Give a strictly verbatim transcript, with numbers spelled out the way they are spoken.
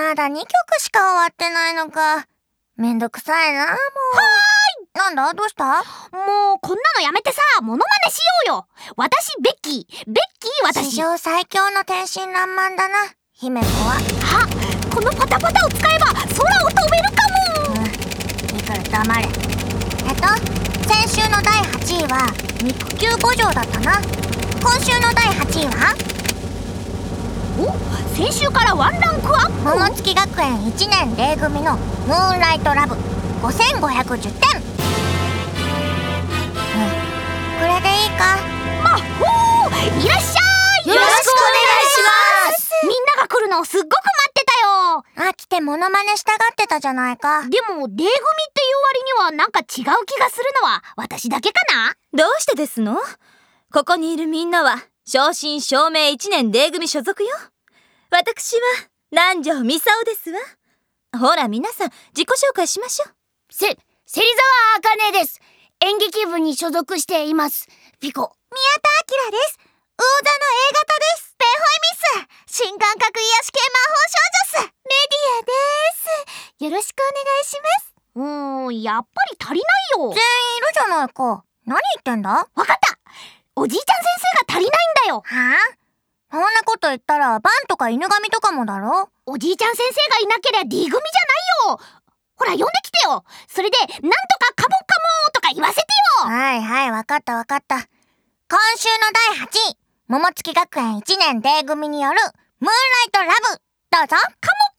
まだにきょくしか終わってないのか。めんどくさいな、もう。はーい。なんだ、どうした？ もうこんなのやめてさ、モノマネしようよ。私ベッキー、ベッキー私。 史上最強の天真爛漫だな、姫子は。 はっ、このパタパタを使えば空を飛べるかも。 うん、いいから黙れ。えっと先週のだいはちいは肉球五条だったな。今週のだいはちいはお、先週からワンランクアップ。 桃月学園いちねんれい組のムーンライトラブごせんごひゃくじゅってん。うん、これでいいか。 まっほー、いらっしゃい。 よろしくお願いします。 みんなが来るのをすっごく待ってたよ。 飽きてモノマネしたがってたじゃないか。 でも D 組っていう割にはなんか違う気がするのは私だけかな。 どうしてですの？ここにいるみんなは正真正銘いちねん D 組所属よ。私は南條ミサオですわ。ほら皆さん自己紹介しましょう。 せ、芹沢茜です。演劇部に所属しています。ピコ。 宮田明です。王座の A 型です。ペンホイミス。新感覚癒し系魔法少女っす。メディアです。よろしくお願いします。 うーん、やっぱり足りないよ。 全員いるじゃないか。何言ってんだ？ わかった。おじいちゃん先生が足りないんだよ。 はあ？そんなこと言ったらバンとか犬神とかもだろ。 おじいちゃん先生がいなければ D 組じゃないよ。ほら呼んできてよ。それでなんとかカモカモとか言わせてよ。 はいはいわかったわかった。今週のだいはちい桃月学園いちねん D 組によるムーンライトラブどうぞ。 カモ